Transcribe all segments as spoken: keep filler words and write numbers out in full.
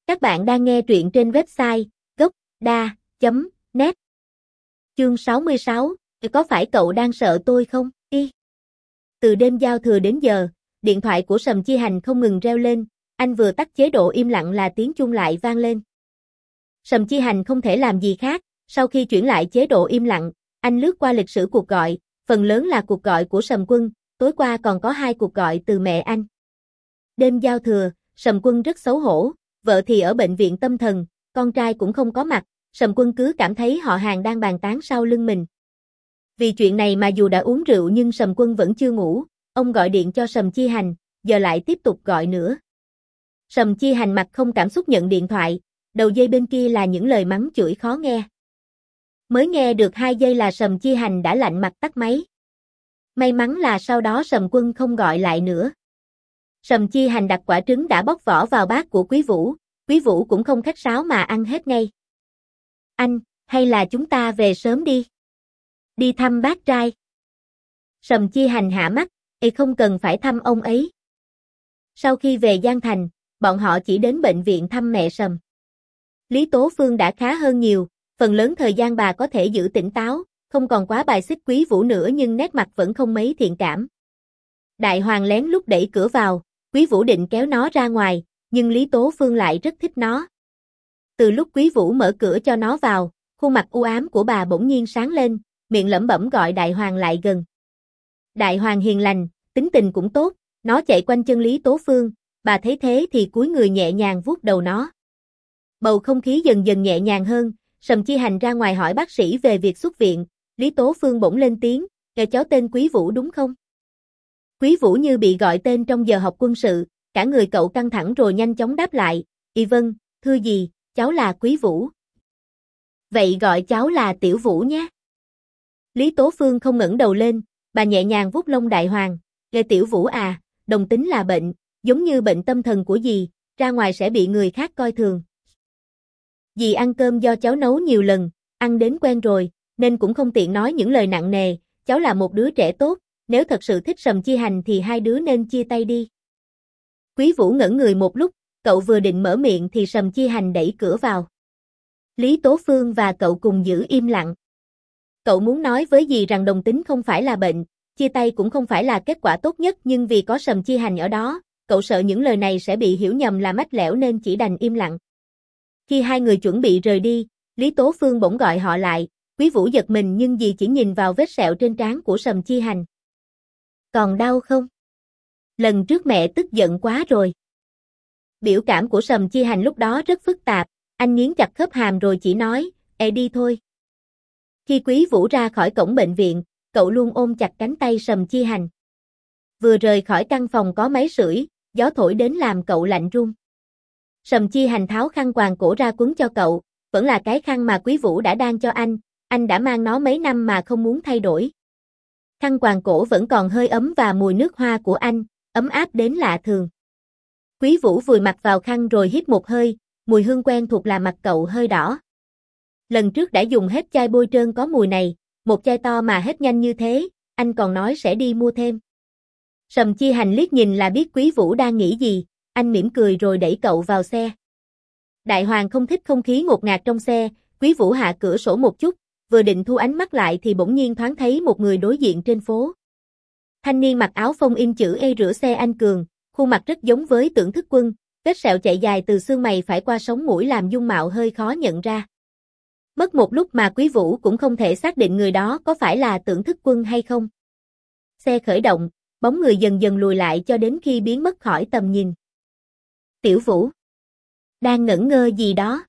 Các bạn đang nghe truyện trên website gốc đa chấm net. Chương sáu mươi sáu, có phải cậu đang sợ tôi không? Y. Từ đêm giao thừa đến giờ, điện thoại của Sầm Chi Hành không ngừng reo lên, anh vừa tắt chế độ im lặng là tiếng chuông lại vang lên. Sầm Chi Hành không thể làm gì khác, sau khi chuyển lại chế độ im lặng, anh lướt qua lịch sử cuộc gọi, phần lớn là cuộc gọi của Sầm Quân, tối qua còn có hai cuộc gọi từ mẹ anh. Đêm giao thừa, Sầm Quân rất xấu hổ, vợ thì ở bệnh viện tâm thần, con trai cũng không có mặt, Sầm Quân cứ cảm thấy họ hàng đang bàn tán sau lưng mình. Vì chuyện này mà dù đã uống rượu nhưng Sầm Quân vẫn chưa ngủ, ông gọi điện cho Sầm Chi Hành, giờ lại tiếp tục gọi nữa. Sầm Chi Hành mặt không cảm xúc nhận điện thoại, đầu dây bên kia là những lời mắng chửi khó nghe. Mới nghe được hai giây là Sầm Chi Hành đã lạnh mặt tắt máy. May mắn là sau đó Sầm Quân không gọi lại nữa. Sầm Chi Hành đặt quả trứng đã bóc vỏ vào bát của Quý Vũ, Quý Vũ cũng không khách sáo mà ăn hết ngay. Anh, hay là chúng ta về sớm đi? Đi thăm bác trai. Sầm Chi Hành hạ mắt, "Ê không cần phải thăm ông ấy." Sau khi về Giang Thành, bọn họ chỉ đến bệnh viện thăm mẹ Sầm. Lý Tố Phương đã khá hơn nhiều, phần lớn thời gian bà có thể giữ tỉnh táo, không còn quá bài xích Quý Vũ nữa nhưng nét mặt vẫn không mấy thiện cảm. Đại Hoàng lén lút đẩy cửa vào, Quý Vũ định kéo nó ra ngoài, nhưng Lý Tố Phương lại rất thích nó. Từ lúc Quý Vũ mở cửa cho nó vào, khuôn mặt u ám của bà bỗng nhiên sáng lên, miệng lẩm bẩm gọi Đại Hoàng lại gần. Đại Hoàng hiền lành, tính tình cũng tốt, nó chạy quanh chân Lý Tố Phương, bà thấy thế thì cúi người nhẹ nhàng vuốt đầu nó. Bầu không khí dần dần nhẹ nhàng hơn, Sầm Chi Hành ra ngoài hỏi bác sĩ về việc xuất viện, Lý Tố Phương bỗng lên tiếng, "Nghe cháu tên Quý Vũ đúng không?" Quý Vũ như bị gọi tên trong giờ học quân sự, cả người cậu căng thẳng rồi nhanh chóng đáp lại, "Y vâng, thưa gì, cháu là Quý Vũ." "Vậy gọi cháu là Tiểu Vũ nhé." Lý Tố Phương không ngẩng đầu lên, bà nhẹ nhàng vuốt lông Đại Hoàng, "Nghe Tiểu Vũ à, đồng tính là bệnh, giống như bệnh tâm thần của dì, ra ngoài sẽ bị người khác coi thường. Dì ăn cơm do cháu nấu nhiều lần, ăn đến quen rồi, nên cũng không tiện nói những lời nặng nề, cháu là một đứa trẻ tốt, nếu thật sự thích Sầm Chi Hành thì hai đứa nên chia tay đi." Quý Vũ ngẩn người một lúc, cậu vừa định mở miệng thì Sầm Chi Hành đẩy cửa vào. Lý Tố Phương và cậu cùng giữ im lặng. Cậu muốn nói với dì rằng đồng tính không phải là bệnh, chia tay cũng không phải là kết quả tốt nhất nhưng vì có Sầm Chi Hành ở đó, cậu sợ những lời này sẽ bị hiểu nhầm là mách lẻo nên chỉ đành im lặng. Khi hai người chuẩn bị rời đi, Lý Tố Phương bỗng gọi họ lại, Quý Vũ giật mình nhưng dì chỉ nhìn vào vết sẹo trên trán của Sầm Chi Hành. "Còn đau không? Lần trước mẹ tức giận quá rồi." Biểu cảm của Sầm Chi Hành lúc đó rất phức tạp, anh nghiến chặt khớp hàm rồi chỉ nói, "Ê đi thôi." Khi Quý Vũ ra khỏi cổng bệnh viện, cậu luôn ôm chặt cánh tay Sầm Chi Hành. Vừa rời khỏi căn phòng có máy sưởi, gió thổi đến làm cậu lạnh run. Sầm Chi Hành tháo khăn quàng cổ ra quấn cho cậu, vẫn là cái khăn mà Quý Vũ đã đan cho anh, anh đã mang nó mấy năm mà không muốn thay đổi. Khăn quàng cổ vẫn còn hơi ấm và mùi nước hoa của anh, ấm áp đến lạ thường. Quý Vũ vùi mặt vào khăn rồi hít một hơi, mùi hương quen thuộc làm mặt cậu hơi đỏ. Lần trước đã dùng hết chai bôi trơn có mùi này, một chai to mà hết nhanh như thế, anh còn nói sẽ đi mua thêm. Sầm Chi Hành liếc nhìn là biết Quý Vũ đang nghĩ gì, anh mỉm cười rồi đẩy cậu vào xe. Đại Hoàng không thích không khí ngột ngạt trong xe, Quý Vũ hạ cửa sổ một chút, vừa định thu ánh mắt lại thì bỗng nhiên thoáng thấy một người đối diện trên phố. Thanh niên mặc áo phông in chữ E rửa xe anh Cường, khuôn mặt rất giống với Tưởng Thức Quân, vết sẹo chạy dài từ xương mày phải qua sống mũi làm dung mạo hơi khó nhận ra. Mất một lúc mà Quý Vũ cũng không thể xác định người đó có phải là Tưởng Thức Quân hay không. Xe khởi động, bóng người dần dần lùi lại cho đến khi biến mất khỏi tầm nhìn. Tiểu Vũ đang ngẩn ngơ gì đó.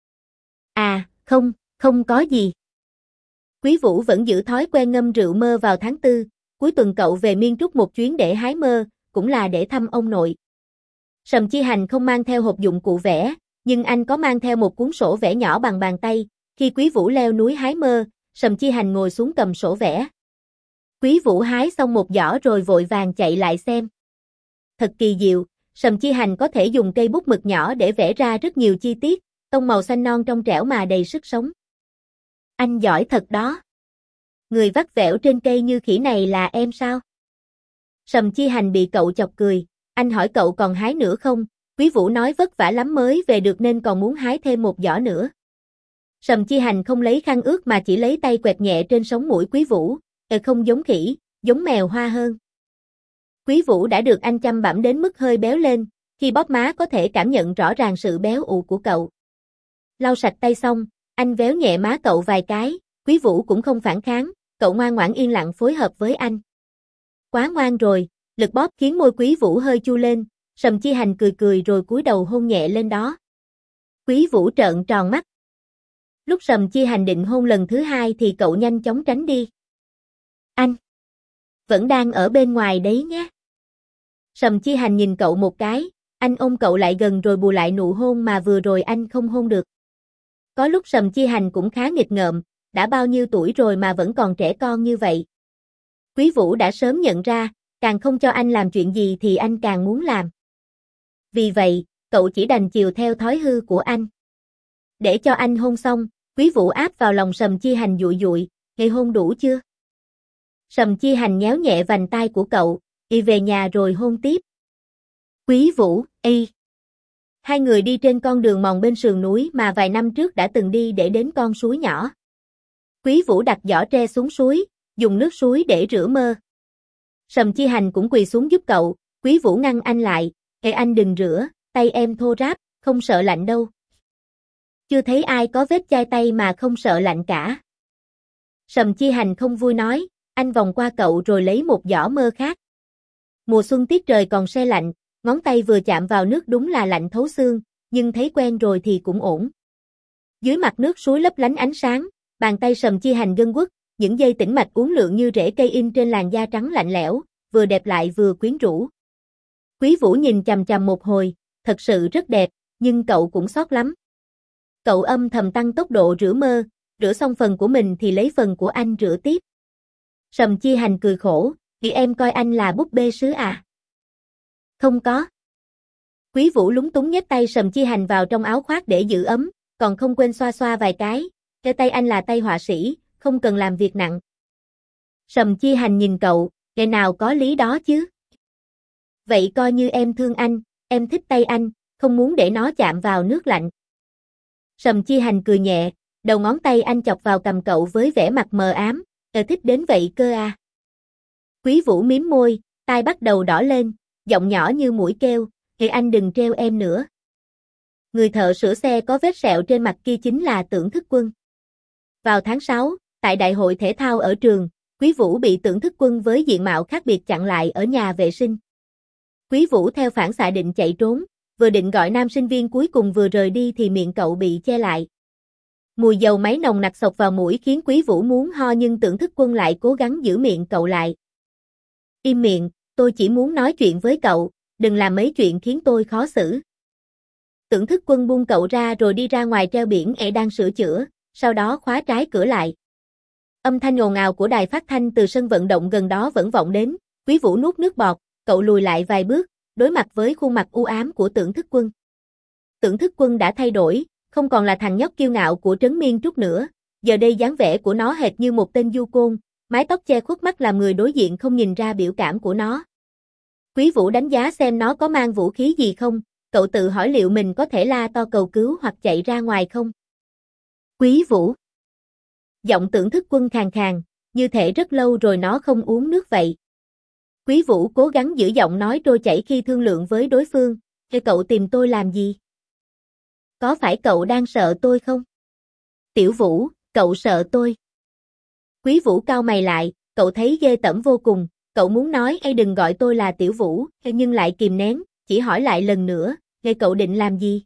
À, không, không có gì. Quý Vũ vẫn giữ thói quen ngâm rượu mơ vào tháng tư, cuối tuần cậu về Miên Trúc một chuyến để hái mơ, cũng là để thăm ông nội. Sầm Chi Hành không mang theo hộp dụng cụ vẽ, nhưng anh có mang theo một cuốn sổ vẽ nhỏ bằng bàn tay, khi Quý Vũ leo núi hái mơ, Sầm Chi Hành ngồi xuống cầm sổ vẽ. Quý Vũ hái xong một giỏ rồi vội vàng chạy lại xem. Thật kỳ diệu, Sầm Chi Hành có thể dùng cây bút mực nhỏ để vẽ ra rất nhiều chi tiết, tông màu xanh non trong trẻo mà đầy sức sống. Anh giỏi thật đó. Người vắt vẻo trên cây như khỉ này là em sao? Sầm Chi Hành bị cậu chọc cười, anh hỏi cậu còn hái nữa không, Quý Vũ nói vất vả lắm mới về được nên còn muốn hái thêm một giỏ nữa. Sầm Chi Hành không lấy khăn ướt mà chỉ lấy tay quẹt nhẹ trên sống mũi Quý Vũ, "Ờ không giống khỉ, giống mèo hoa hơn." Quý Vũ đã được anh chăm bẵm đến mức hơi béo lên, khi bóp má có thể cảm nhận rõ ràng sự béo ụ của cậu. Lau sạch tay xong, anh véo nhẹ má cậu vài cái, Quý Vũ cũng không phản kháng, cậu ngoan ngoãn yên lặng phối hợp với anh. Quá ngoan rồi, lực bóp khiến môi Quý Vũ hơi chu lên, Sầm Chi Hành cười cười rồi cúi đầu hôn nhẹ lên đó. Quý Vũ trợn tròn mắt. Lúc Sầm Chi Hành định hôn lần thứ hai thì cậu nhanh chóng tránh đi. "Anh vẫn đang ở bên ngoài đấy nhé." Sầm Chi Hành nhìn cậu một cái, anh ôm cậu lại gần rồi bù lại nụ hôn mà vừa rồi anh không hôn được. Có lúc Sầm Chi Hành cũng khá nghịch ngợm, đã bao nhiêu tuổi rồi mà vẫn còn trẻ con như vậy. Quý Vũ đã sớm nhận ra, càng không cho anh làm chuyện gì thì anh càng muốn làm. Vì vậy, cậu chỉ đành chiều theo thói hư của anh. Để cho anh hôn xong, Quý Vũ áp vào lòng Sầm Chi Hành dụi dụi, "Ngày hôn đủ chưa?" Sầm Chi Hành nhéo nhẹ vành tai của cậu, "Đi về nhà rồi hôn tiếp." Quý Vũ, y. Hai người đi trên con đường mòn bên sườn núi mà vài năm trước đã từng đi để đến con suối nhỏ. Quý Vũ đặt giỏ tre xuống suối, dùng nước suối để rửa mơ. Sầm Chi Hành cũng quỳ xuống giúp cậu, Quý Vũ ngăn anh lại, "Ê anh đừng rửa, tay em thô ráp, không sợ lạnh đâu." Chưa thấy ai có vết chai tay mà không sợ lạnh cả. Sầm Chi Hành không vui nói, anh vòng qua cậu rồi lấy một giỏ mơ khác. Mùa xuân tiết trời còn se lạnh, ngón tay vừa chạm vào nước đúng là lạnh thấu xương, nhưng thấy quen rồi thì cũng ổn. Dưới mặt nước suối lấp lánh ánh sáng, bàn tay Sầm Chi Hành gân guốc, những dây tĩnh mạch uốn lượn như rễ cây in trên làn da trắng lạnh lẽo, vừa đẹp lại vừa quyến rũ. Quý Vũ nhìn chằm chằm một hồi, thật sự rất đẹp, nhưng cậu cũng sót lắm. Cậu âm thầm tăng tốc độ rửa mơ, rửa xong phần của mình thì lấy phần của anh rửa tiếp. Sầm Chi Hành cười khổ, "Vì em coi anh là búp bê sứ à?" "Không có." Quý Vũ lúng túng nhét tay Sầm Chi Hành vào trong áo khoác để giữ ấm, còn không quên xoa xoa vài cái, "Cái tay anh là tay họa sĩ, không cần làm việc nặng." Sầm Chi Hành nhìn cậu, "Ngày nào có lý đó chứ." "Vậy coi như em thương anh, em thích tay anh, không muốn để nó chạm vào nước lạnh." Sầm Chi Hành cười nhẹ, đầu ngón tay anh chọc vào cằm cậu với vẻ mặt mờ ám, "Ờ thích đến vậy cơ à." Quý Vũ mím môi, tai bắt đầu đỏ lên, giọng nhỏ như mũi kêu, "Thì anh đừng treo em nữa." Người thợ sửa xe có vết sẹo trên mặt kia chính là Tưởng Thức Quân. Vào tháng sáu, tại đại hội thể thao ở trường, Quý Vũ bị Tưởng Thức Quân với diện mạo khác biệt chặn lại ở nhà vệ sinh. Quý Vũ theo phản xạ định chạy trốn, vừa định gọi nam sinh viên cuối cùng vừa rời đi thì miệng cậu bị che lại. Mùi dầu máy nồng nặc xộc vào mũi khiến Quý Vũ muốn ho nhưng Tưởng Thức Quân lại cố gắng giữ miệng cậu lại. "Im miệng, tôi chỉ muốn nói chuyện với cậu, đừng làm mấy chuyện khiến tôi khó xử." Tưởng Thức Quân buông cậu ra rồi đi ra ngoài treo biển e đang sửa chữa, sau đó khóa trái cửa lại. Âm thanh ồn ào của đài phát thanh từ sân vận động gần đó vẫn vọng đến, Quý Vũ nuốt nước bọt, cậu lùi lại vài bước, đối mặt với khuôn mặt u ám của Tưởng Thức Quân. Tưởng Thức Quân đã thay đổi, không còn là thằng nhóc kiêu ngạo của Trấn Miên Trúc nữa, giờ đây dáng vẻ của nó hệt như một tên du côn, mái tóc che khuất mắt làm người đối diện không nhìn ra biểu cảm của nó. Quý Vũ đánh giá xem nó có mang vũ khí gì không, cậu tự hỏi liệu mình có thể la to cầu cứu hoặc chạy ra ngoài không. "Quý Vũ." Giọng Tưởng Thức Quân khàn khàn, như thể rất lâu rồi nó không uống nước vậy. Quý Vũ cố gắng giữ giọng nói trôi chảy khi thương lượng với đối phương, "Thế cậu tìm tôi làm gì? Có phải cậu đang sợ tôi không?" "Tiểu Vũ, cậu sợ tôi." Quý Vũ cau mày lại, cậu thấy ghê tởm vô cùng, cậu muốn nói "Ê đừng gọi tôi là Tiểu Vũ", nhưng lại kìm nén, chỉ hỏi lại lần nữa, "Ê cậu định làm gì?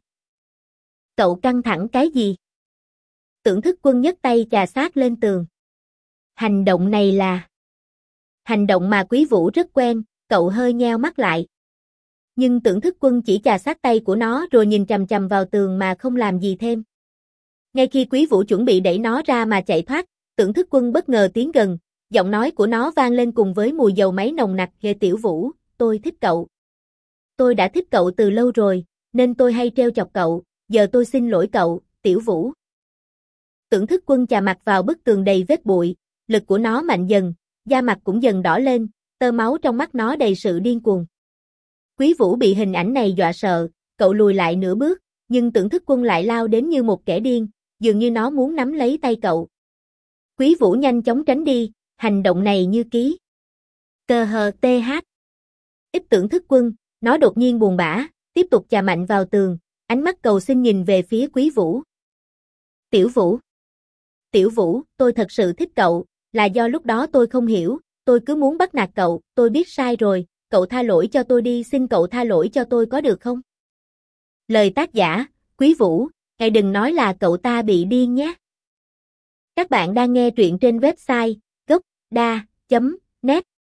Cậu căng thẳng cái gì?" Tưởng Thức Quân nhấc tay chà sát lên tường. Hành động này là hành động mà Quý Vũ rất quen, cậu hơi nheo mắt lại. Nhưng Tưởng Thức Quân chỉ chà sát tay của nó rồi nhìn chằm chằm vào tường mà không làm gì thêm. Ngay khi Quý Vũ chuẩn bị đẩy nó ra mà chạy thoát, Tưởng Thức Quân bất ngờ tiến gần, giọng nói của nó vang lên cùng với mùi dầu máy nồng nặc, "Ghê Tiểu Vũ, tôi thích cậu. Tôi đã thích cậu từ lâu rồi, nên tôi hay trêu chọc cậu, giờ tôi xin lỗi cậu, Tiểu Vũ." Tưởng Thức Quân chà mặt vào bức tường đầy vết bụi, lực của nó mạnh dần, da mặt cũng dần đỏ lên, tơ máu trong mắt nó đầy sự điên cuồng. Quý Vũ bị hình ảnh này dọa sợ, cậu lùi lại nửa bước, nhưng Tưởng Thức Quân lại lao đến như một kẻ điên, dường như nó muốn nắm lấy tay cậu. Quý Vũ nhanh chóng tránh đi, hành động này như ký. Cờ hờ tê hát. Ít Tưởng Thức Quân, nó đột nhiên buồn bã, tiếp tục chà mạnh vào tường, ánh mắt cầu xin nhìn về phía Quý Vũ. Tiểu Vũ. Tiểu Vũ, tôi thật sự thích cậu, là do lúc đó tôi không hiểu, tôi cứ muốn bắt nạt cậu, tôi biết sai rồi, cậu tha lỗi cho tôi đi, xin cậu tha lỗi cho tôi có được không? Lời tác giả, Quý Vũ, ngài đừng nói là cậu ta bị điên nhé. Các bạn đang nghe truyện trên website gốc đa chấm net